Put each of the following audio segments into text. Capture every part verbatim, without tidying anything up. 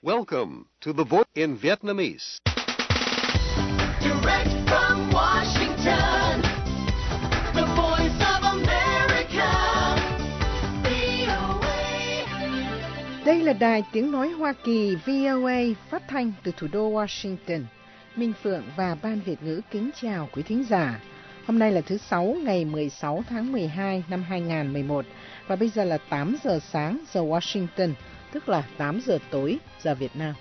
Welcome to The Voice in Vietnamese. Direct from Washington, the voice of America, vê o a. Đây là đài tiếng nói Hoa Kỳ vê o a phát thanh từ thủ đô Washington. Minh Phượng và Ban Việt ngữ kính chào quý thính giả. Hôm nay là thứ Sáu ngày mười sáu tháng mười hai năm hai nghìn không trăm mười một và bây giờ là tám giờ sáng giờ Washington, tức là tám giờ tối giờ Việt Nam.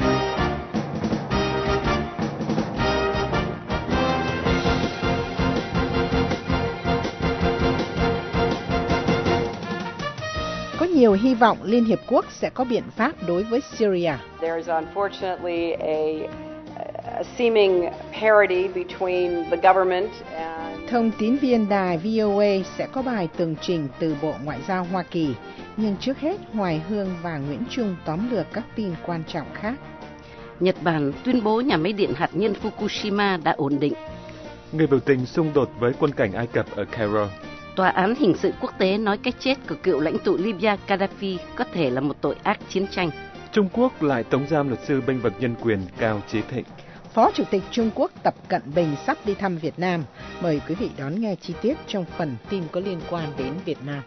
Có nhiều hy vọng Liên Hiệp Quốc sẽ có biện pháp đối với Syria. There is unfortunately a, a seeming parity between the government and... Thông tín viên đài vê o a sẽ có bài tường trình từ Bộ Ngoại giao Hoa Kỳ, nhưng trước hết Hoài Hương và Nguyễn Trung tóm lược các tin quan trọng khác. Nhật Bản tuyên bố nhà máy điện hạt nhân Fukushima đã ổn định. Người biểu tình xung đột với quân cảnh Ai Cập ở Cairo. Tòa án hình sự quốc tế nói cái chết của cựu lãnh tụ Libya Gaddafi có thể là một tội ác chiến tranh. Trung Quốc lại tống giam luật sư bênh vực nhân quyền Cao Chí Thịnh. Phó Chủ tịch Trung Quốc Tập Cận Bình sắp đi thăm Việt Nam. Mời quý vị đón nghe chi tiết trong phần tin có liên quan đến Việt Nam.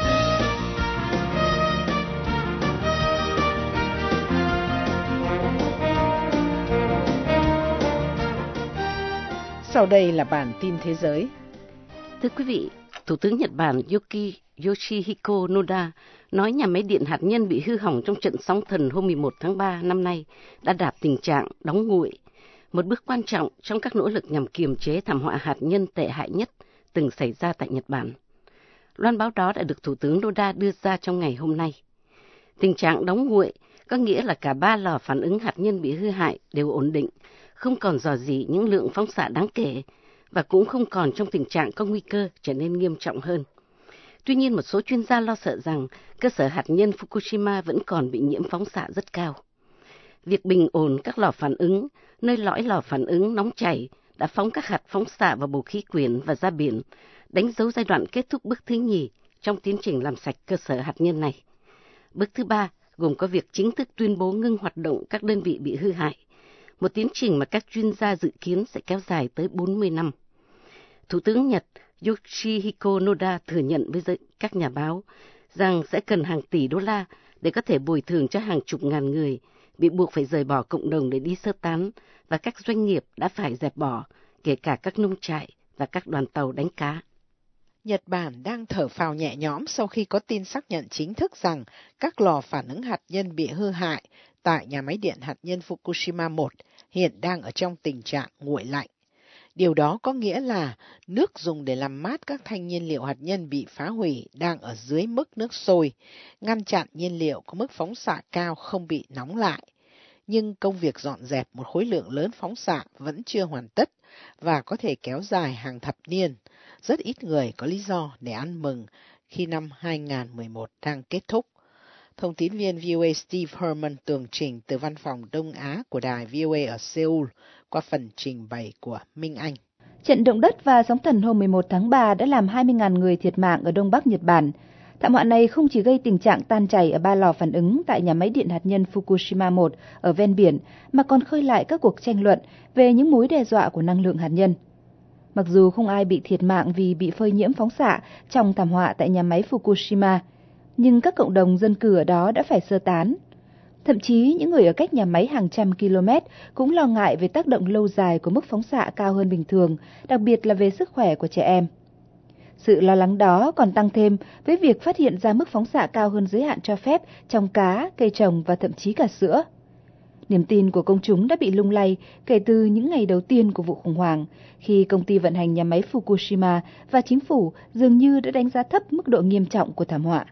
Sau đây là bản tin thế giới. Thưa quý vị, Thủ tướng Nhật Bản Yuki Yoshihiko Noda nói nhà máy điện hạt nhân bị hư hỏng trong trận sóng thần hôm mười một tháng ba năm nay đã đạt tình trạng đóng nguội, một bước quan trọng trong các nỗ lực nhằm kiềm chế thảm họa hạt nhân tệ hại nhất từng xảy ra tại Nhật Bản. Loan báo đó đã được Thủ tướng Noda đưa ra trong ngày hôm nay. Tình trạng đóng nguội có nghĩa là cả ba lò phản ứng hạt nhân bị hư hại đều ổn định, không còn rò rỉ những lượng phóng xạ đáng kể và cũng không còn trong tình trạng có nguy cơ trở nên nghiêm trọng hơn. Tuy nhiên, một số chuyên gia lo sợ rằng cơ sở hạt nhân Fukushima vẫn còn bị nhiễm phóng xạ rất cao. Việc bình ổn các lò phản ứng, nơi lõi lò phản ứng nóng chảy đã phóng các hạt phóng xạ vào bầu khí quyển và ra biển, đánh dấu giai đoạn kết thúc bước thứ nhì trong tiến trình làm sạch cơ sở hạt nhân này. Bước thứ ba gồm có việc chính thức tuyên bố ngưng hoạt động các đơn vị bị hư hại, một tiến trình mà các chuyên gia dự kiến sẽ kéo dài tới bốn mươi năm. Thủ tướng Nhật Yoshihiko Noda thừa nhận với các nhà báo rằng sẽ cần hàng tỷ đô la để có thể bồi thường cho hàng chục ngàn người bị buộc phải rời bỏ cộng đồng để đi sơ tán và các doanh nghiệp đã phải dẹp bỏ, kể cả các nông trại và các đoàn tàu đánh cá. Nhật Bản đang thở phào nhẹ nhõm sau khi có tin xác nhận chính thức rằng các lò phản ứng hạt nhân bị hư hại tại nhà máy điện hạt nhân Fukushima một hiện đang ở trong tình trạng nguội lạnh. Điều đó có nghĩa là nước dùng để làm mát các thanh nhiên liệu hạt nhân bị phá hủy đang ở dưới mức nước sôi, ngăn chặn nhiên liệu có mức phóng xạ cao không bị nóng lại. Nhưng công việc dọn dẹp một khối lượng lớn phóng xạ vẫn chưa hoàn tất và có thể kéo dài hàng thập niên. Rất ít người có lý do để ăn mừng khi năm hai nghìn không trăm mười một đang kết thúc. Thông tín viên vê o a Steve Herman tường trình từ văn phòng Đông Á của đài vê o a ở Seoul qua phần trình bày của Minh Anh. Trận động đất và sóng thần hôm mười một tháng ba đã làm hai mươi nghìn người thiệt mạng ở Đông Bắc Nhật Bản. Thảm họa này không chỉ gây tình trạng tan chảy ở ba lò phản ứng tại nhà máy điện hạt nhân Fukushima một ở ven biển, mà còn khơi lại các cuộc tranh luận về những mối đe dọa của năng lượng hạt nhân. Mặc dù không ai bị thiệt mạng vì bị phơi nhiễm phóng xạ trong thảm họa tại nhà máy Fukushima, nhưng các cộng đồng dân cư ở đó đã phải sơ tán. Thậm chí những người ở cách nhà máy hàng trăm km cũng lo ngại về tác động lâu dài của mức phóng xạ cao hơn bình thường, đặc biệt là về sức khỏe của trẻ em. Sự lo lắng đó còn tăng thêm với việc phát hiện ra mức phóng xạ cao hơn giới hạn cho phép trong cá, cây trồng và thậm chí cả sữa. Niềm tin của công chúng đã bị lung lay kể từ những ngày đầu tiên của vụ khủng hoảng, khi công ty vận hành nhà máy Fukushima và chính phủ dường như đã đánh giá thấp mức độ nghiêm trọng của thảm họa.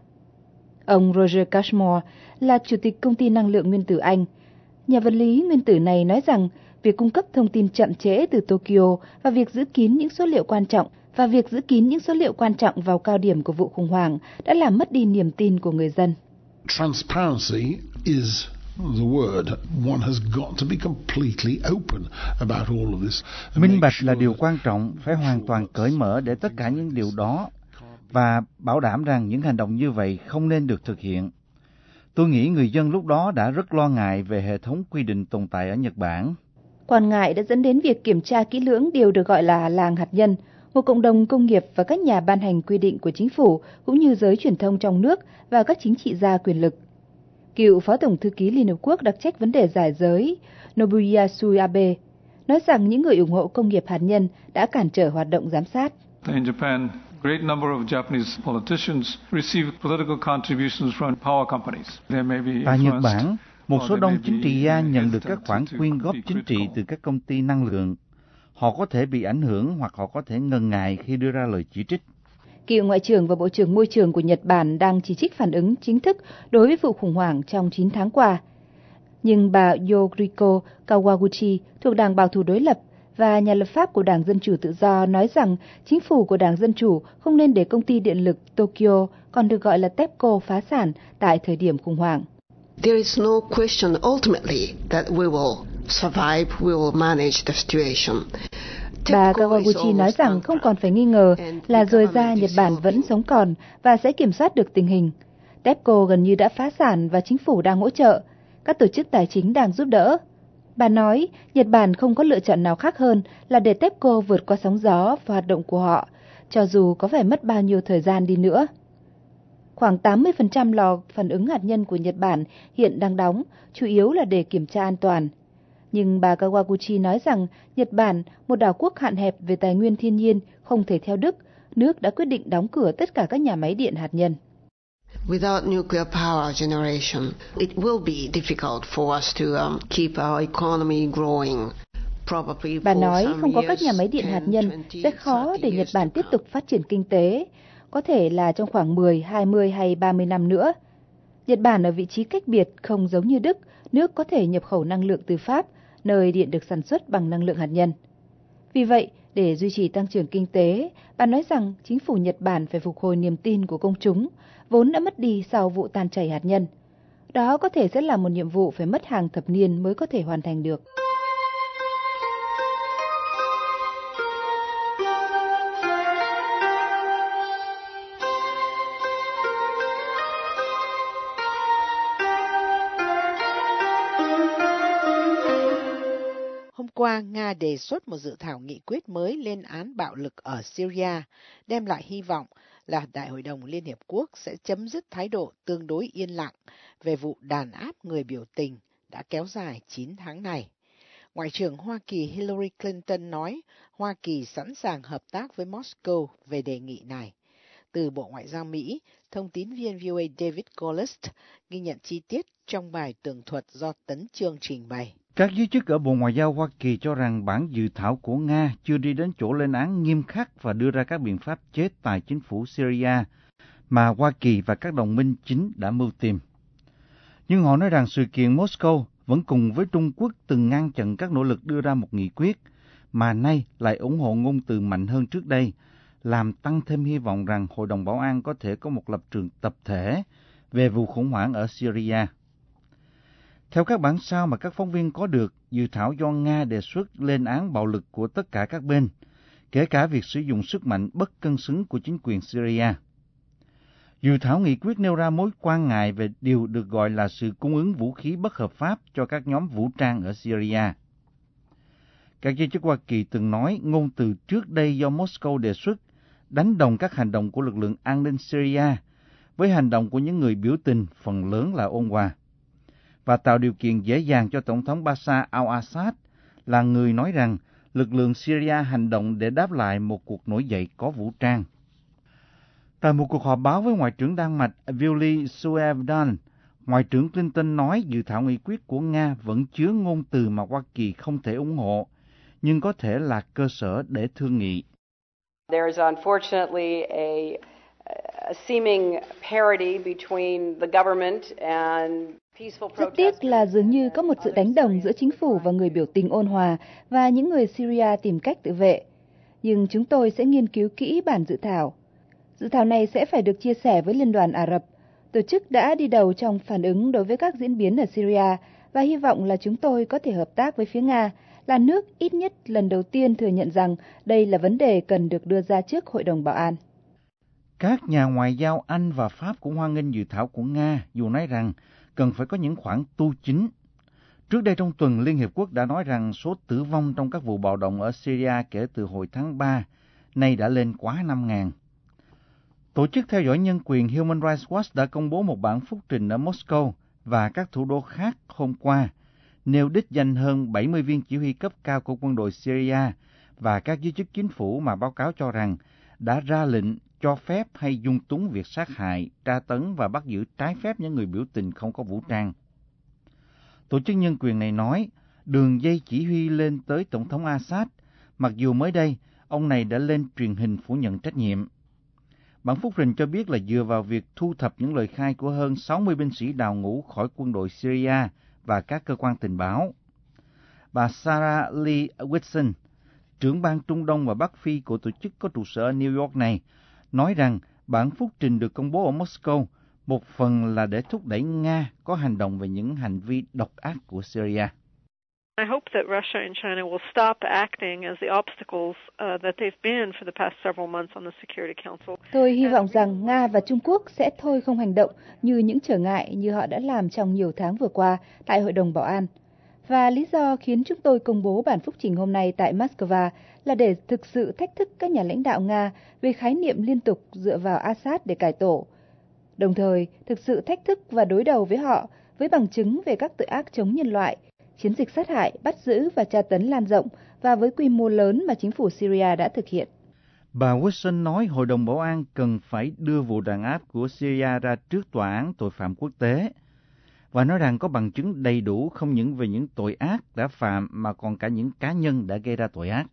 Ông Roger Cashmore là chủ tịch công ty năng lượng nguyên tử Anh. Nhà vật lý nguyên tử này nói rằng việc cung cấp thông tin chậm trễ từ Tokyo và việc giữ kín những số liệu quan trọng và việc giữ kín những số liệu quan trọng vào cao điểm của vụ khủng hoảng đã làm mất đi niềm tin của người dân. Transparency is the word. One has got to be completely open about all of this. Minh bạch là điều quan trọng, phải hoàn toàn cởi mở để tất cả những điều đó và bảo đảm rằng những hành động như vậy không nên được thực hiện. Tôi nghĩ người dân lúc đó đã rất lo ngại về hệ thống quy định tồn tại ở Nhật Bản. Quan ngại đã dẫn đến việc kiểm tra kỹ lưỡng điều được gọi là làng hạt nhân, một cộng đồng công nghiệp và các nhà ban hành quy định của chính phủ cũng như giới truyền thông trong nước và các chính trị gia quyền lực. Cựu Phó Tổng thư ký Liên Hợp Quốc đặc trách vấn đề giải giới Nobuyasu Abe nói rằng những người ủng hộ công nghiệp hạt nhân đã cản trở hoạt động giám sát. In Japan, a great number of Japanese politicians receive political contributions from power companies. They may be Tại Nhật influenced, Bản, một or số they đông may chính be trị gia nhận được hesitant các khoản to quyên góp be chính trị critical. từ các công ty năng lượng. Họ có thể bị ảnh hưởng hoặc họ có thể ngần ngại khi đưa ra lời chỉ trích. Cựu Ngoại trưởng và Bộ trưởng Môi trường của Nhật Bản đang chỉ trích phản ứng chính thức đối với vụ khủng hoảng trong chín tháng qua. Nhưng bà Yoriko Kawaguchi thuộc Đảng Bảo thủ đối lập và nhà lập pháp của Đảng Dân chủ Tự do nói rằng chính phủ của Đảng Dân chủ không nên để công ty điện lực Tokyo, còn được gọi là TEPCO, phá sản tại thời điểm khủng hoảng. There is no question ultimately that we will survive, we will manage the situation. Bà Kawaguchi nói rằng không còn phải nghi ngờ là rồi ra Nhật Bản vẫn sống còn và sẽ kiểm soát được tình hình. TEPCO gần như đã phá sản và chính phủ đang hỗ trợ. Các tổ chức tài chính đang giúp đỡ. Bà nói Nhật Bản không có lựa chọn nào khác hơn là để TEPCO vượt qua sóng gió và hoạt động của họ, cho dù có phải mất bao nhiêu thời gian đi nữa. Khoảng tám mươi phần trăm lò phản ứng hạt nhân của Nhật Bản hiện đang đóng, chủ yếu là để kiểm tra an toàn. Nhưng bà Kawaguchi nói rằng Nhật Bản, một đảo quốc hạn hẹp về tài nguyên thiên nhiên, không thể theo Đức, nước đã quyết định đóng cửa tất cả các nhà máy điện hạt nhân. Without nuclear power generation, it will be difficult for us to um, keep our economy growing. Probably Bà for nói some không có các years, nhà máy điện hạt ten, nhân twenty, sẽ khó thirty để Nhật years Bản to tiếp come. tục phát triển kinh tế, có thể là trong khoảng mười, hai mươi hay ba mươi năm nữa. Nhật Bản ở vị trí cách biệt không giống như Đức, nước có thể nhập khẩu năng lượng từ Pháp, nơi điện được sản xuất bằng năng lượng hạt nhân. Vì vậy, để duy trì tăng trưởng kinh tế, bà nói rằng chính phủ Nhật Bản phải phục hồi niềm tin của công chúng, vốn đã mất đi sau vụ tan chảy hạt nhân. Đó có thể sẽ là một nhiệm vụ phải mất hàng thập niên mới có thể hoàn thành được. Hôm qua, Nga đề xuất một dự thảo nghị quyết mới lên án bạo lực ở Syria, đem lại hy vọng là Đại hội đồng Liên Hiệp Quốc sẽ chấm dứt thái độ tương đối yên lặng về vụ đàn áp người biểu tình đã kéo dài chín tháng này. Ngoại trưởng Hoa Kỳ Hillary Clinton nói Hoa Kỳ sẵn sàng hợp tác với Moscow về đề nghị này. Từ Bộ Ngoại giao Mỹ, thông tín viên vê o a David Gollust ghi nhận chi tiết trong bài tường thuật do Tấn Chương trình bày. Các giới chức ở Bộ Ngoại giao Hoa Kỳ cho rằng bản dự thảo của Nga chưa đi đến chỗ lên án nghiêm khắc và đưa ra các biện pháp chế tài chính phủ Syria mà Hoa Kỳ và các đồng minh chính đã mưu tìm. Nhưng họ nói rằng sự kiện Moscow vẫn cùng với Trung Quốc từng ngăn chặn các nỗ lực đưa ra một nghị quyết, mà nay lại ủng hộ ngôn từ mạnh hơn trước đây, làm tăng thêm hy vọng rằng Hội đồng Bảo an có thể có một lập trường tập thể về vụ khủng hoảng ở Syria. Theo các bản sao mà các phóng viên có được, dự thảo do Nga đề xuất lên án bạo lực của tất cả các bên, kể cả việc sử dụng sức mạnh bất cân xứng của chính quyền Syria. Dự thảo nghị quyết nêu ra mối quan ngại về điều được gọi là sự cung ứng vũ khí bất hợp pháp cho các nhóm vũ trang ở Syria. Các giới chức Hoa Kỳ từng nói ngôn từ trước đây do Moscow đề xuất đánh đồng các hành động của lực lượng an ninh Syria với hành động của những người biểu tình phần lớn là ôn hòa, và tạo điều kiện dễ dàng cho Tổng thống Bashar al-Assad là người nói rằng lực lượng Syria hành động để đáp lại một cuộc nổi dậy có vũ trang. Tại một cuộc họp báo với Ngoại trưởng Đan Mạch Willy Søvndal, Ngoại trưởng Clinton nói dự thảo nghị quyết của Nga vẫn chứa ngôn từ mà Hoa Kỳ không thể ủng hộ, nhưng có thể là cơ sở để thương nghị. There is unfortunately a, a seeming parity between the government and peaceful protesters. Rất tiếc là dường như có một sự đánh đồng giữa chính phủ và người biểu tình ôn hòa và những người Syria tìm cách tự vệ. Nhưng chúng tôi sẽ nghiên cứu kỹ bản dự thảo. Dự thảo này sẽ phải được chia sẻ với Liên đoàn Ả Rập, tổ chức đã đi đầu trong phản ứng đối với các diễn biến ở Syria, và hy vọng là chúng tôi có thể hợp tác với phía Nga, là nước ít nhất lần đầu tiên thừa nhận rằng đây là vấn đề cần được đưa ra trước Hội đồng Bảo an. Các nhà ngoại giao Anh và Pháp cũng hoan nghênh dự thảo của Nga, dù nói rằng cần phải có những khoản tu chính. Trước đây trong tuần, Liên Hiệp Quốc đã nói rằng số tử vong trong các vụ bạo động ở Syria kể từ hồi tháng ba, nay đã lên quá năm nghìn. Tổ chức theo dõi nhân quyền Human Rights Watch đã công bố một bản phúc trình ở Moscow và các thủ đô khác hôm qua, nêu đích danh hơn bảy mươi viên chỉ huy cấp cao của quân đội Syria và các giới chức chính phủ mà báo cáo cho rằng đã ra lệnh cho phép hay dung túng việc sát hại, tra tấn và bắt giữ trái phép những người biểu tình không có vũ trang. Tổ chức nhân quyền này nói đường dây chỉ huy lên tới Tổng thống Assad, mặc dù mới đây ông này đã lên truyền hình phủ nhận trách nhiệm. Bản phúc trình cho biết là dựa vào việc thu thập những lời khai của hơn sáu mươi binh sĩ đào ngũ khỏi quân đội Syria và các cơ quan tình báo. Bà Sarah Lee Whitson, trưởng ban Trung Đông và Bắc Phi của tổ chức có trụ sở ở New York này, nói rằng bản phúc trình được công bố ở Moscow một phần là để thúc đẩy Nga có hành động về những hành vi độc ác của Syria. I hope that Russia and China will stop acting as the obstacles uh, that they've been for the past several months on the Security Council. Tôi hy vọng rằng Nga và Trung Quốc sẽ thôi không hành động như những trở ngại như họ đã làm trong nhiều tháng vừa qua tại Hội đồng Bảo an. Và lý do khiến chúng tôi công bố bản phúc trình hôm nay tại Moscow là để thực sự thách thức các nhà lãnh đạo Nga về khái niệm liên tục dựa vào Assad để cải tổ. Đồng thời, thực sự thách thức và đối đầu với họ với bằng chứng về các tội ác chống nhân loại, chiến dịch sát hại, bắt giữ và tra tấn lan rộng và với quy mô lớn mà chính phủ Syria đã thực hiện. Bà Wilson nói Hội đồng Bảo an cần phải đưa vụ đàn áp của Syria ra trước tòa án tội phạm quốc tế và nói rằng có bằng chứng đầy đủ không những về những tội ác đã phạm mà còn cả những cá nhân đã gây ra tội ác.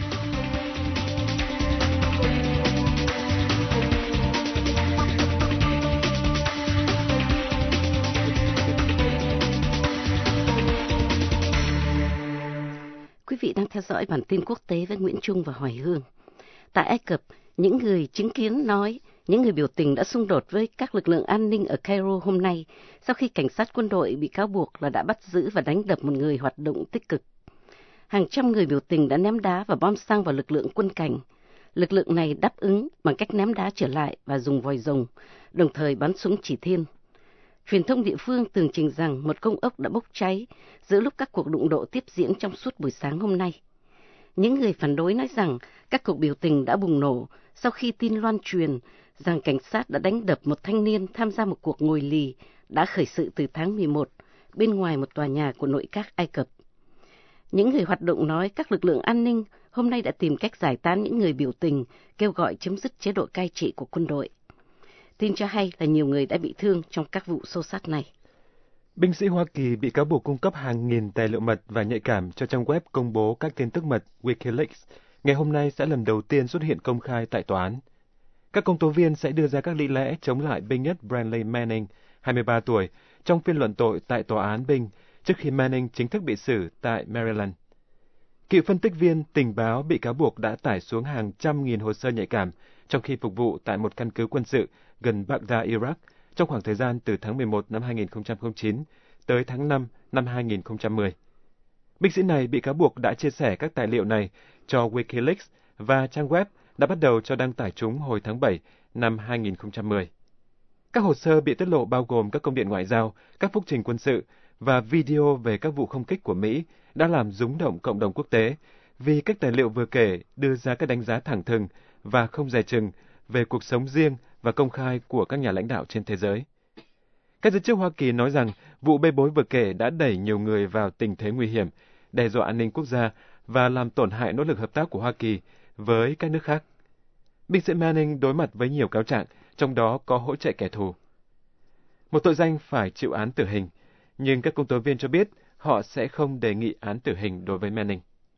Quý vị đang theo dõi bản tin quốc tế với Nguyễn Trung và Hoài Hương. Tại Ai Cập, những người chứng kiến nói những người biểu tình đã xung đột với các lực lượng an ninh ở Cairo hôm nay sau khi cảnh sát quân đội bị cáo buộc là đã bắt giữ và đánh đập một người hoạt động tích cực. Hàng trăm người biểu tình đã ném đá và bom xăng vào lực lượng quân cảnh. Lực lượng này đáp ứng bằng cách ném đá trở lại và dùng vòi rồng, đồng thời bắn súng chỉ thiên. Truyền thông địa phương tường trình rằng một công ốc đã bốc cháy giữa lúc các cuộc đụng độ tiếp diễn trong suốt buổi sáng hôm nay. Những người phản đối nói rằng các cuộc biểu tình đã bùng nổ sau khi tin loan truyền rằng cảnh sát đã đánh đập một thanh niên tham gia một cuộc ngồi lì đã khởi sự từ tháng mười một bên ngoài một tòa nhà của nội các Ai Cập. Những người hoạt động nói các lực lượng an ninh hôm nay đã tìm cách giải tán những người biểu tình, kêu gọi chấm dứt chế độ cai trị của quân đội. Tin cho hay là nhiều người đã bị thương trong các vụ xô xát này. Binh sĩ Hoa Kỳ bị cáo buộc cung cấp hàng nghìn tài liệu mật và nhạy cảm cho trang web công bố các tin tức mật Wikileaks, ngày hôm nay sẽ lần đầu tiên xuất hiện công khai tại tòa án. Các công tố viên sẽ đưa ra các lý lẽ chống lại binh nhất Bradley Manning, hai mươi ba tuổi, trong phiên luận tội tại tòa án binh, trước khi Manning chính thức bị xử tại Maryland. Cựu phân tích viên tình báo bị cáo buộc đã tải xuống hàng trăm nghìn hồ sơ nhạy cảm trong khi phục vụ tại một căn cứ quân sự gần Baghdad, Iraq, trong khoảng thời gian từ tháng mười một năm hai nghìn không trăm lẻ chín tới tháng năm năm hai nghìn không trăm mười. Binh sĩ này bị cáo buộc đã chia sẻ các tài liệu này cho Wikileaks và trang web đã bắt đầu cho đăng tải chúng hồi tháng bảy năm hai nghìn không trăm mười. Các hồ sơ bị tiết lộ bao gồm các công điện ngoại giao, các phúc trình quân sự và video về các vụ không kích của Mỹ đã làm rúng động cộng đồng quốc tế vì các tài liệu vừa kể đưa ra các đánh giá thẳng thừng và không dè chừng về cuộc sống riêng và công khai của các nhà lãnh đạo trên thế giới. Các giới chức Hoa Kỳ nói rằng vụ bê bối vừa kể đã đẩy nhiều người vào tình thế nguy hiểm, đe dọa an ninh quốc gia và làm tổn hại nỗ lực hợp tác của Hoa Kỳ với các nước khác. Binh sĩ Manning đối mặt với nhiều cáo trạng, trong đó có hỗ trợ kẻ thù. Một tội danh phải chịu án tử hình, nhưng các công tố viên cho biết họ sẽ không đề nghị án tử hình đối với Manning.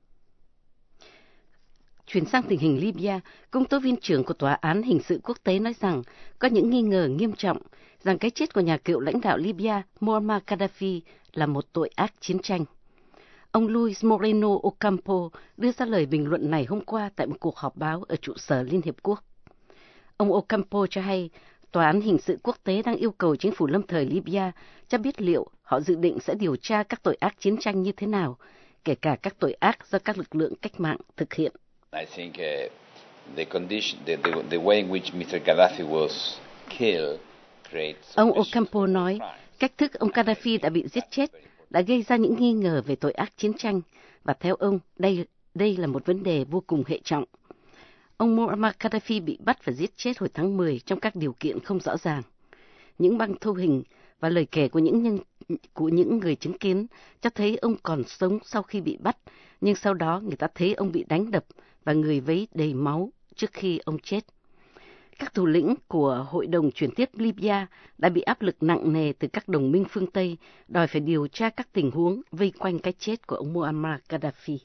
Chuyển sang tình hình Libya, công tố viên trưởng của Tòa án Hình sự Quốc tế nói rằng có những nghi ngờ nghiêm trọng rằng cái chết của nhà cựu lãnh đạo Libya Muammar Gaddafi là một tội ác chiến tranh. Ông Luis Moreno Ocampo đưa ra lời bình luận này hôm qua tại một cuộc họp báo ở trụ sở Liên Hiệp Quốc. Ông Ocampo cho hay Tòa án Hình sự Quốc tế đang yêu cầu chính phủ lâm thời Libya cho biết liệu họ dự định sẽ điều tra các tội ác chiến tranh như thế nào, kể cả các tội ác do các lực lượng cách mạng thực hiện. I think uh, the condition, the, the, the way in which Mister Gaddafi was killed creates. Ông Ocampo nói, cách thức ông Gaddafi đã bị giết chết đã gây ra những nghi ngờ về tội ác chiến tranh, và theo ông, đây đây là một vấn đề vô cùng hệ trọng. Ông Muammar Gaddafi bị bắt và giết chết hồi tháng mười trong các điều kiện không rõ ràng. Những băng thu hình và lời kể của những nhân, của những người chứng kiến cho thấy ông còn sống sau khi bị bắt, nhưng sau đó người ta thấy ông bị đánh đập và người vấy đầy máu trước khi ông chết. Các thủ lĩnh của Hội đồng chuyển tiếp Libya đã bị áp lực nặng nề từ các đồng minh phương Tây, đòi phải điều tra các tình huống vây quanh cái chết của ông Muammar Gaddafi.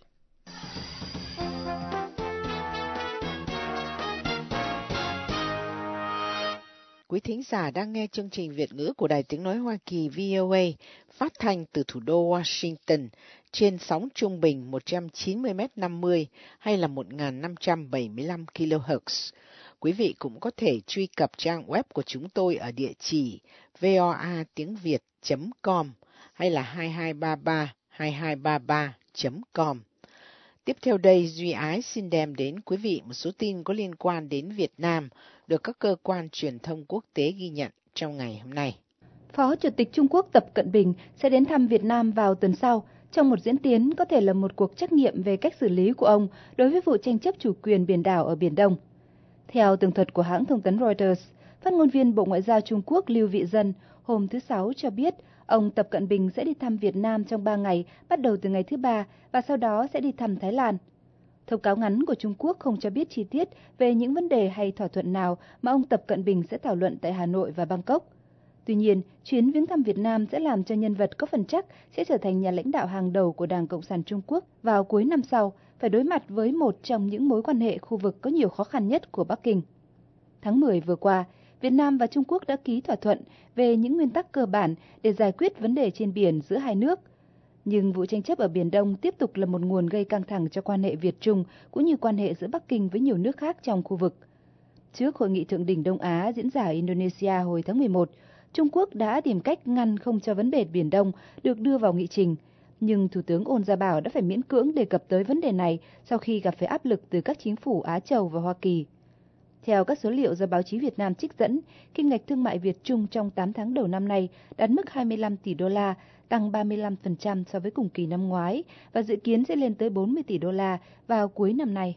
Quý thính giả đang nghe chương trình Việt ngữ của Đài Tiếng Nói Hoa Kỳ vê o a phát thanh từ thủ đô Washington trên sóng trung bình một trăm chín mươi mét năm mươi hay là một nghìn năm trăm bảy mươi lăm ki lô héc. Quý vị cũng có thể truy cập trang web của chúng tôi ở địa chỉ voa tiếng việt chấm com hay là hai hai ba ba hai hai ba ba chấm com. Tiếp theo đây, Duy Ái xin đem đến quý vị một số tin có liên quan đến Việt Nam được các cơ quan truyền thông quốc tế ghi nhận trong ngày hôm nay. Phó Chủ tịch Trung Quốc Tập Cận Bình sẽ đến thăm Việt Nam vào tuần sau, trong một diễn tiến có thể là một cuộc trắc nghiệm về cách xử lý của ông đối với vụ tranh chấp chủ quyền biển đảo ở Biển Đông. Theo tường thuật của hãng thông tấn Reuters, phát ngôn viên Bộ Ngoại giao Trung Quốc Lưu Vị Dân hôm thứ Sáu cho biết ông Tập Cận Bình sẽ đi thăm Việt Nam trong ba ngày, bắt đầu từ ngày thứ Ba và sau đó sẽ đi thăm Thái Lan. Thông cáo ngắn của Trung Quốc không cho biết chi tiết về những vấn đề hay thỏa thuận nào mà ông Tập Cận Bình sẽ thảo luận tại Hà Nội và Bangkok. Tuy nhiên, chuyến viếng thăm Việt Nam sẽ làm cho nhân vật có phần chắc sẽ trở thành nhà lãnh đạo hàng đầu của Đảng Cộng sản Trung Quốc vào cuối năm sau, phải đối mặt với một trong những mối quan hệ khu vực có nhiều khó khăn nhất của Bắc Kinh. Tháng mười vừa qua, Việt Nam và Trung Quốc đã ký thỏa thuận về những nguyên tắc cơ bản để giải quyết vấn đề trên biển giữa hai nước. Nhưng vụ tranh chấp ở Biển Đông tiếp tục là một nguồn gây căng thẳng cho quan hệ Việt-Trung cũng như quan hệ giữa Bắc Kinh với nhiều nước khác trong khu vực. Trước Hội nghị Thượng đỉnh Đông Á diễn ra ở Indonesia hồi tháng mười một, Trung Quốc đã tìm cách ngăn không cho vấn đề Biển Đông được đưa vào nghị trình, nhưng Thủ tướng Ôn Gia Bảo đã phải miễn cưỡng đề cập tới vấn đề này sau khi gặp phải áp lực từ các chính phủ Á Châu và Hoa Kỳ. Theo các số liệu do báo chí Việt Nam trích dẫn, kim ngạch thương mại Việt-Trung trong tám tháng đầu năm nay đạt mức hai mươi lăm tỷ đô la, tăng ba mươi lăm phần trăm so với cùng kỳ năm ngoái và dự kiến sẽ lên tới bốn mươi tỷ đô la vào cuối năm nay.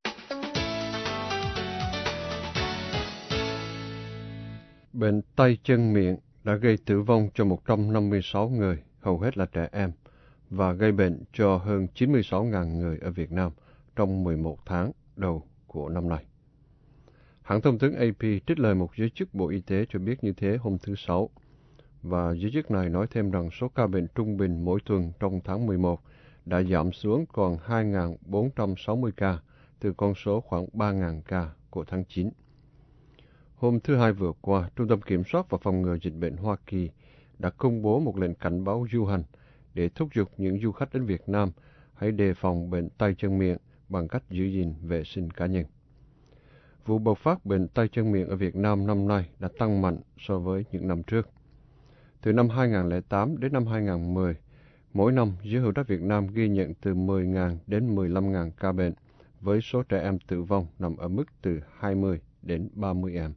Bệnh tay chân miệng đã gây tử vong cho một trăm năm mươi sáu người, hầu hết là trẻ em, và gây bệnh cho hơn chín mươi sáu nghìn người ở Việt Nam trong mười một tháng đầu của năm nay. Hãng thông tấn a pê trích lời một giới chức Bộ Y tế cho biết như thế hôm thứ Sáu, và giới chức này nói thêm rằng số ca bệnh trung bình mỗi tuần trong tháng mười một đã giảm xuống còn hai nghìn bốn trăm sáu mươi ca, từ con số khoảng ba nghìn ca của tháng chín. Hôm thứ Hai vừa qua, Trung tâm Kiểm soát và Phòng ngừa Dịch bệnh Hoa Kỳ đã công bố một lệnh cảnh báo du hành để thúc giục những du khách đến Việt Nam hãy đề phòng bệnh tay chân miệng bằng cách giữ gìn vệ sinh cá nhân. Vụ bộc phát bệnh tay chân miệng ở Việt Nam năm nay đã tăng mạnh so với những năm trước. Từ năm hai nghìn không trăm lẻ tám đến năm hai nghìn không trăm mười, mỗi năm giới hữu trách Việt Nam ghi nhận từ mười nghìn đến mười lăm nghìn ca bệnh, với số trẻ em tử vong nằm ở mức từ hai mươi đến ba mươi em.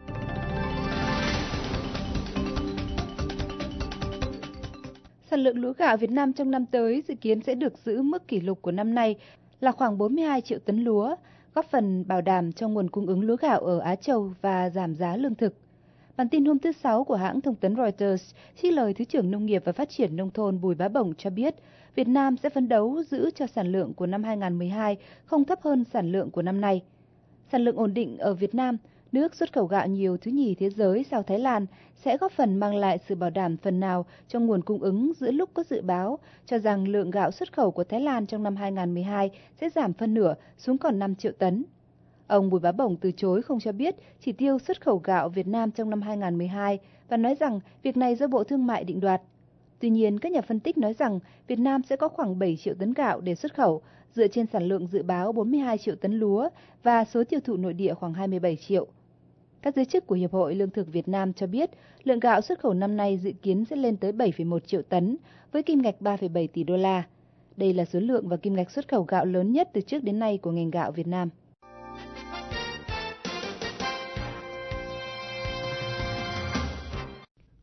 Sản lượng lúa gạo Việt Nam trong năm tới dự kiến sẽ được giữ mức kỷ lục của năm nay là khoảng bốn mươi hai triệu tấn lúa, góp phần bảo đảm cho nguồn cung ứng lúa gạo ở Á Châu và giảm giá lương thực. Bản tin hôm thứ Sáu của hãng thông tấn Reuters trích lời Thứ trưởng Nông nghiệp và Phát triển Nông thôn Bùi Bá Bổng cho biết, Việt Nam sẽ phấn đấu giữ cho sản lượng của năm hai nghìn không trăm mười hai không thấp hơn sản lượng của năm nay. Sản lượng ổn định ở Việt Nam, nước xuất khẩu gạo nhiều thứ nhì thế giới sau Thái Lan, sẽ góp phần mang lại sự bảo đảm phần nào cho nguồn cung ứng giữa lúc có dự báo cho rằng lượng gạo xuất khẩu của Thái Lan trong năm hai nghìn không trăm mười hai sẽ giảm phân nửa xuống còn năm triệu tấn. Ông Bùi Bá Bổng từ chối không cho biết chỉ tiêu xuất khẩu gạo Việt Nam trong năm hai nghìn không trăm mười hai và nói rằng việc này do Bộ Thương mại định đoạt. Tuy nhiên, các nhà phân tích nói rằng Việt Nam sẽ có khoảng bảy triệu tấn gạo để xuất khẩu, dựa trên sản lượng dự báo bốn mươi hai triệu tấn lúa và số tiêu thụ nội địa khoảng hai mươi bảy triệu. Các giới chức của Hiệp hội Lương thực Việt Nam cho biết lượng gạo xuất khẩu năm nay dự kiến sẽ lên tới bảy phẩy một triệu tấn, với kim ngạch ba phẩy bảy tỷ đô la. Đây là số lượng và kim ngạch xuất khẩu gạo lớn nhất từ trước đến nay của ngành gạo Việt Nam.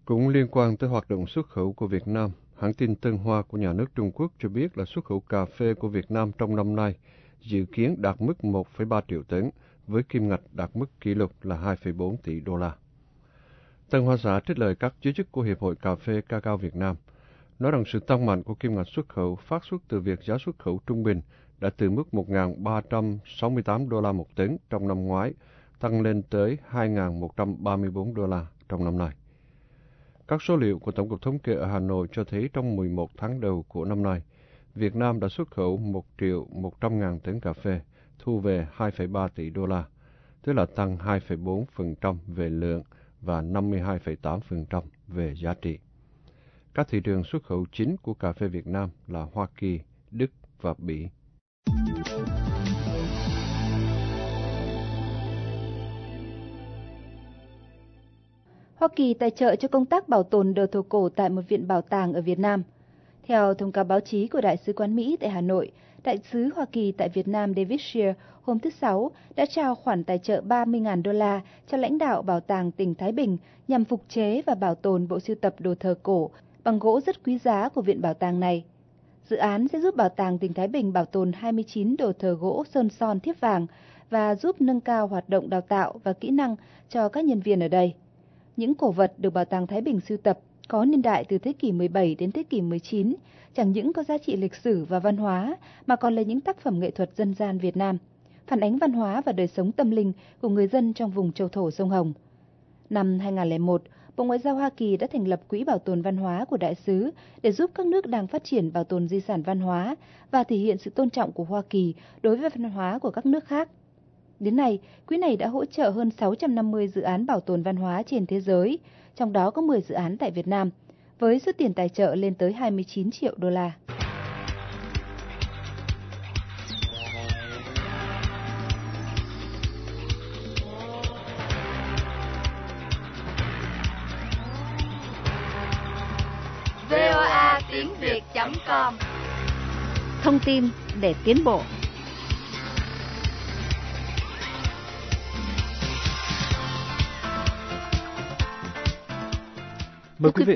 Cũng liên quan tới hoạt động xuất khẩu của Việt Nam, hãng tin Tân Hoa của nhà nước Trung Quốc cho biết là xuất khẩu cà phê của Việt Nam trong năm nay dự kiến đạt mức một phẩy ba triệu tấn, với kim ngạch đạt mức kỷ lục là hai phẩy bốn tỷ đô la. Tân Hoa xã trích lời các giới chức của Hiệp hội Cà phê Ca cao Việt Nam, nói rằng sự tăng mạnh của kim ngạch xuất khẩu phát xuất từ việc giá xuất khẩu trung bình đã từ mức một nghìn ba trăm sáu mươi tám đô la một tấn trong năm ngoái, tăng lên tới hai nghìn một trăm ba mươi tư đô la trong năm nay. Các số liệu của Tổng cục Thống kê ở Hà Nội cho thấy trong mười một tháng đầu của năm nay, Việt Nam đã xuất khẩu một triệu một trăm ngàn tấn cà phê, thu về hai phẩy ba tỷ đô la, tức là tăng hai phẩy bốn phần trăm về lượng và năm mươi hai phẩy tám phần trăm về giá trị. Các thị trường xuất khẩu chính của cà phê Việt Nam là Hoa Kỳ, Đức và Bỉ. Hoa Kỳ tài trợ cho công tác bảo tồn đồ thổ cổ tại một viện bảo tàng ở Việt Nam. Theo thông cáo báo chí của Đại sứ quán Mỹ tại Hà Nội, Đại sứ Hoa Kỳ tại Việt Nam David Shear hôm thứ Sáu đã trao khoản tài trợ ba mươi nghìn đô la cho lãnh đạo Bảo tàng tỉnh Thái Bình nhằm phục chế và bảo tồn bộ sưu tập đồ thờ cổ bằng gỗ rất quý giá của viện bảo tàng này. Dự án sẽ giúp Bảo tàng tỉnh Thái Bình bảo tồn hai mươi chín đồ thờ gỗ sơn son thiếp vàng và giúp nâng cao hoạt động đào tạo và kỹ năng cho các nhân viên ở đây. Những cổ vật được Bảo tàng Thái Bình sưu tập có niên đại từ thế kỷ mười bảy đến thế kỷ mười chín, chẳng những có giá trị lịch sử và văn hóa mà còn là những tác phẩm nghệ thuật dân gian Việt Nam, phản ánh văn hóa và đời sống tâm linh của người dân trong vùng châu thổ sông Hồng. Năm hai nghìn không trăm lẻ một, Bộ Ngoại giao Hoa Kỳ đã thành lập Quỹ Bảo tồn Văn hóa của Đại sứ để giúp các nước đang phát triển bảo tồn di sản văn hóa và thể hiện sự tôn trọng của Hoa Kỳ đối với văn hóa của các nước khác. Đến nay, quỹ này đã hỗ trợ hơn sáu trăm năm mươi dự án bảo tồn văn hóa trên thế giới, trong đó có mười dự án tại Việt Nam, với số tiền tài trợ lên tới hai mươi chín triệu đô la. vê o a tiếng việt chấm com. Thông tin để tiến bộ. Mời quý vị,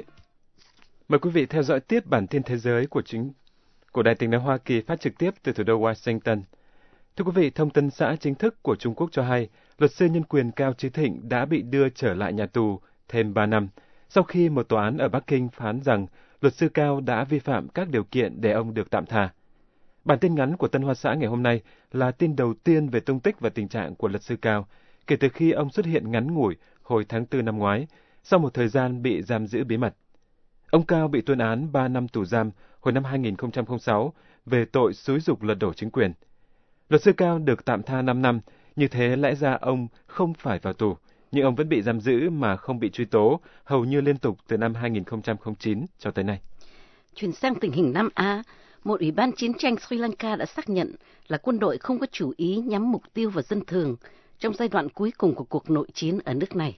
mời quý vị theo dõi tiếp bản tin thế giới của chính của Đài Tiếng nói Hoa Kỳ phát trực tiếp từ thủ đô Washington. Thưa quý vị, thông tấn xã chính thức của Trung Quốc cho hay, luật sư nhân quyền Cao Chí Thịnh đã bị đưa trở lại nhà tù thêm ba năm, sau khi một tòa án ở Bắc Kinh phán rằng luật sư Cao đã vi phạm các điều kiện để ông được tạm tha. Bản tin ngắn của Tân Hoa xã ngày hôm nay là tin đầu tiên về tung tích và tình trạng của luật sư Cao, kể từ khi ông xuất hiện ngắn ngủi hồi tháng tư năm ngoái, sau một thời gian bị giam giữ bí mật. Ông Cao bị tuyên án ba năm tù giam hồi năm hai nghìn không trăm lẻ sáu về tội xúi giục lật đổ chính quyền. Luật sư Cao được tạm tha năm năm, như thế lẽ ra ông không phải vào tù, nhưng ông vẫn bị giam giữ mà không bị truy tố, hầu như liên tục từ năm hai nghìn không trăm lẻ chín cho tới nay. Chuyển sang tình hình Nam Á, một ủy ban chiến tranh Sri Lanka đã xác nhận là quân đội không có chủ ý nhắm mục tiêu vào dân thường trong giai đoạn cuối cùng của cuộc nội chiến ở nước này.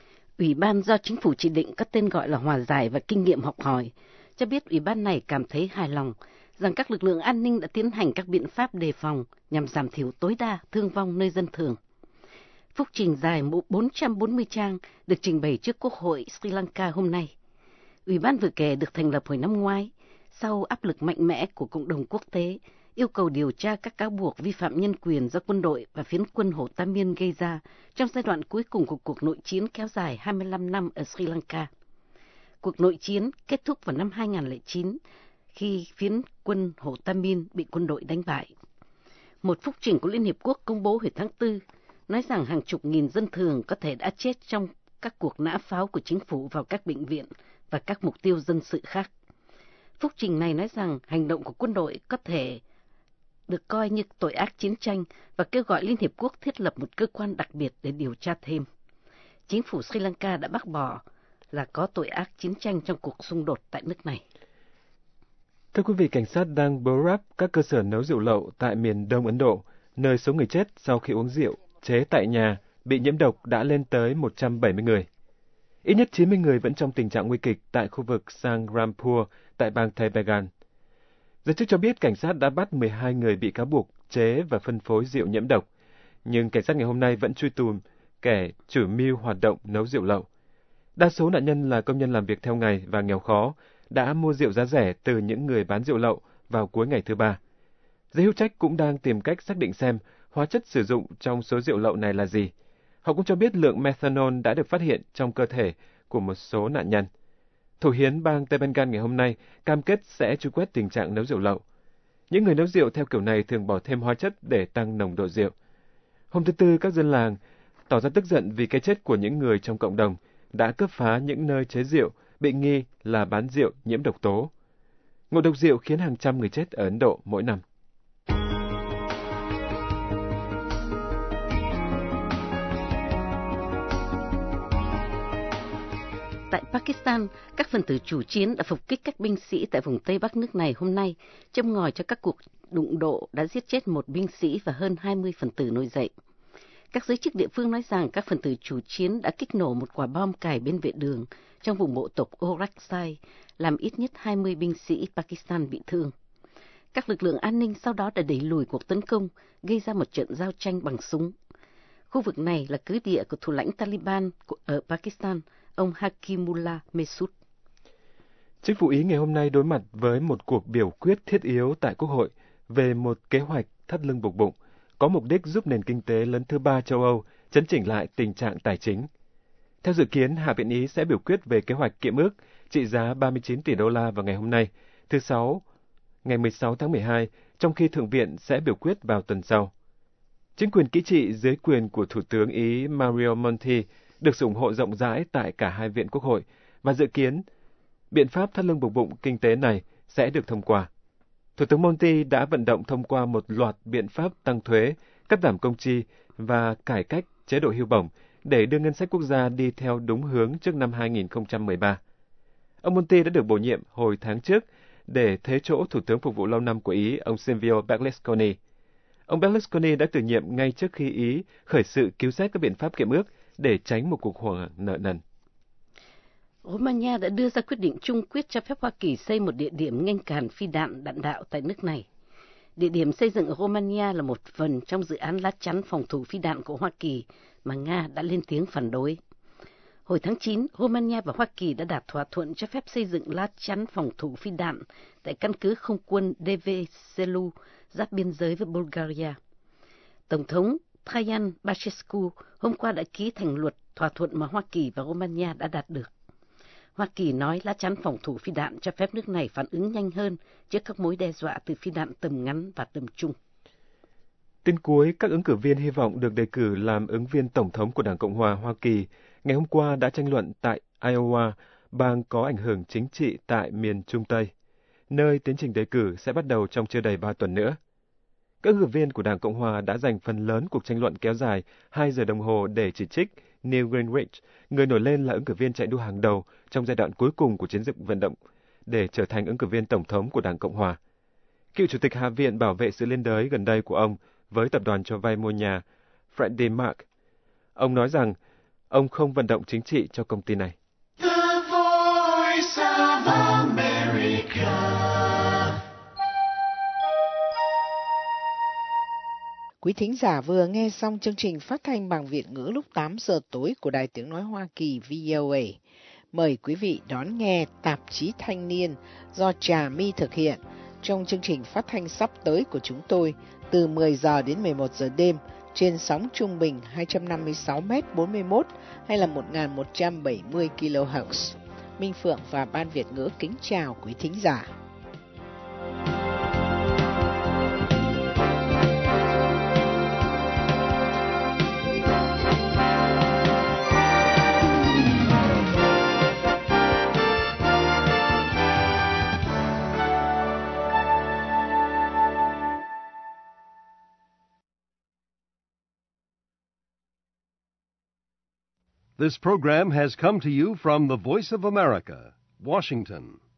Ủy ban do chính phủ chỉ định có tên gọi là Hòa giải và Kinh nghiệm học hỏi, cho biết ủy ban này cảm thấy hài lòng rằng các lực lượng an ninh đã tiến hành các biện pháp đề phòng nhằm giảm thiểu tối đa thương vong nơi dân thường. Phúc trình dài bốn trăm bốn mươi trang được trình bày trước Quốc hội Sri Lanka hôm nay. Ủy ban vừa kể được thành lập hồi năm ngoái, sau áp lực mạnh mẽ của cộng đồng quốc tế, yêu cầu điều tra các cáo buộc vi phạm nhân quyền do quân đội và phiến quân Hồ Tam Miên gây ra trong giai đoạn cuối cùng của cuộc nội chiến kéo dài hai mươi lăm năm ở Sri Lanka. Cuộc nội chiến kết thúc vào năm hai nghìn không trăm lẻ chín khi phiến quân Hồ Tam Miên bị quân đội đánh bại. Một phúc trình của Liên Hiệp Quốc công bố hồi tháng tư nói rằng hàng chục nghìn dân thường có thể đã chết trong các cuộc nã pháo của chính phủ vào các bệnh viện và các mục tiêu dân sự khác. Phúc trình này nói rằng hành động của quân đội có thể được coi như tội ác chiến tranh và kêu gọi Liên Hiệp Quốc thiết lập một cơ quan đặc biệt để điều tra thêm. Chính phủ Sri Lanka đã bác bỏ là có tội ác chiến tranh trong cuộc xung đột tại nước này. Thưa quý vị, cảnh sát đang bấu ráp các cơ sở nấu rượu lậu tại miền Đông Ấn Độ, nơi số người chết sau khi uống rượu chế tại nhà bị nhiễm độc đã lên tới một trăm bảy mươi người. Ít nhất chín mươi người vẫn trong tình trạng nguy kịch tại khu vực Sangrampur tại bang Tebagan. Giới chức cho biết cảnh sát đã bắt mười hai người bị cáo buộc chế và phân phối rượu nhiễm độc, nhưng cảnh sát ngày hôm nay vẫn truy tùm kẻ chủ mưu hoạt động nấu rượu lậu. Đa số nạn nhân là công nhân làm việc theo ngày và nghèo khó, đã mua rượu giá rẻ từ những người bán rượu lậu vào cuối ngày thứ ba. Giới hữu trách cũng đang tìm cách xác định xem hóa chất sử dụng trong số rượu lậu này là gì. Họ cũng cho biết lượng methanol đã được phát hiện trong cơ thể của một số nạn nhân. Thủ hiến bang Tây Bengal ngày hôm nay cam kết sẽ truy quét tình trạng nấu rượu lậu. Những người nấu rượu theo kiểu này thường bỏ thêm hóa chất để tăng nồng độ rượu. Hôm thứ Tư, các dân làng tỏ ra tức giận vì cái chết của những người trong cộng đồng đã cướp phá những nơi chế rượu bị nghi là bán rượu nhiễm độc tố. Ngộ độc rượu khiến hàng trăm người chết ở Ấn Độ mỗi năm. Tại Pakistan, các phần tử chủ chiến đã phục kích các binh sĩ tại vùng Tây Bắc nước này hôm nay, châm ngòi cho các cuộc đụng độ đã giết chết một binh sĩ và hơn hai mươi phần tử nổi dậy. Các giới chức địa phương nói rằng các phần tử chủ chiến đã kích nổ một quả bom cài bên vệ đường trong vùng bộ tộc Orakzai, làm ít nhất hai mươi binh sĩ Pakistan bị thương. Các lực lượng an ninh sau đó đã đẩy lùi cuộc tấn công, gây ra một trận giao tranh bằng súng. Khu vực này là cứ địa của thủ lãnh Taliban ở Pakistan, ông Hakimullah Masood. Chính phủ Ý ngày hôm nay đối mặt với một cuộc biểu quyết thiết yếu tại Quốc hội về một kế hoạch thắt lưng buộc bụng, có mục đích giúp nền kinh tế lớn thứ ba châu Âu chấn chỉnh lại tình trạng tài chính. Theo dự kiến, Hạ viện Ý sẽ biểu quyết về kế hoạch kiệm ước trị giá ba mươi chín tỷ đô la vào ngày hôm nay, thứ Sáu, ngày mười sáu tháng mười hai, trong khi Thượng viện sẽ biểu quyết vào tuần sau. Chính quyền kỹ trị dưới quyền của Thủ tướng Ý Mario Monti được sự ủng hộ rộng rãi tại cả hai viện Quốc hội và dự kiến biện pháp thắt lưng buộc bụng kinh tế này sẽ được thông qua. Thủ tướng Monti đã vận động thông qua một loạt biện pháp tăng thuế, cắt giảm công chi và cải cách chế độ hưu bổng để đưa ngân sách quốc gia đi theo đúng hướng trước năm hai nghìn không trăm mười ba. Ông Monti đã được bổ nhiệm hồi tháng trước để thế chỗ Thủ tướng phục vụ lâu năm của Ý, ông Silvio Berlusconi. Ông Berlusconi đã từ nhiệm ngay trước khi Ý khởi sự cứu xét các biện pháp kiệm ước để tránh một cuộc khủng hoảng nợ nần. Romania đã đưa ra quyết định chung quyết cho phép Hoa Kỳ xây một địa điểm ngăn cản phi đạn đạn đạo tại nước này. Địa điểm xây dựng ở Romania là một phần trong dự án lá chắn phòng thủ phi đạn của Hoa Kỳ mà Nga đã lên tiếng phản đối. Hồi tháng chín, Romania và Hoa Kỳ đã đạt thỏa thuận cho phép xây dựng lá chắn phòng thủ phi đạn tại căn cứ không quân đê vê Selu, giáp biên giới với Bulgaria. Tổng thống Traian Băsescu hôm qua đã ký thành luật thỏa thuận mà Hoa Kỳ và Romania đã đạt được. Hoa Kỳ nói lá chắn phòng thủ phi đạn cho phép nước này phản ứng nhanh hơn trước các mối đe dọa từ phi đạn tầm ngắn và tầm trung. Tin cuối, các ứng cử viên hy vọng được đề cử làm ứng viên tổng thống của Đảng Cộng hòa Hoa Kỳ ngày hôm qua đã tranh luận tại Iowa, bang có ảnh hưởng chính trị tại miền Trung Tây, nơi tiến trình đề cử sẽ bắt đầu trong chưa đầy ba tuần nữa. Các ứng cử viên của Đảng Cộng hòa đã dành phần lớn cuộc tranh luận kéo dài hai giờ đồng hồ để chỉ trích Newt Gingrich, người nổi lên là ứng cử viên chạy đua hàng đầu trong giai đoạn cuối cùng của chiến dịch vận động để trở thành ứng cử viên tổng thống của Đảng Cộng hòa. Cựu chủ tịch Hạ viện bảo vệ sự liên đới gần đây của ông với tập đoàn cho vay mua nhà Freddie Mac. Ông nói rằng ông không vận động chính trị cho công ty này. The Voice of America. Quý thính giả vừa nghe xong chương trình phát thanh bằng Việt ngữ lúc tám giờ tối của Đài Tiếng Nói Hoa Kỳ vê o a. Mời quý vị đón nghe Tạp chí Thanh niên do Trà My thực hiện trong chương trình phát thanh sắp tới của chúng tôi từ mười giờ đến mười một giờ đêm trên sóng trung bình hai trăm năm mươi sáu mét bốn mươi mốt hay là một nghìn một trăm bảy mươi ki lô héc. Minh Phượng và Ban Việt ngữ kính chào quý thính giả. This program has come to you from the Voice of America, Washington.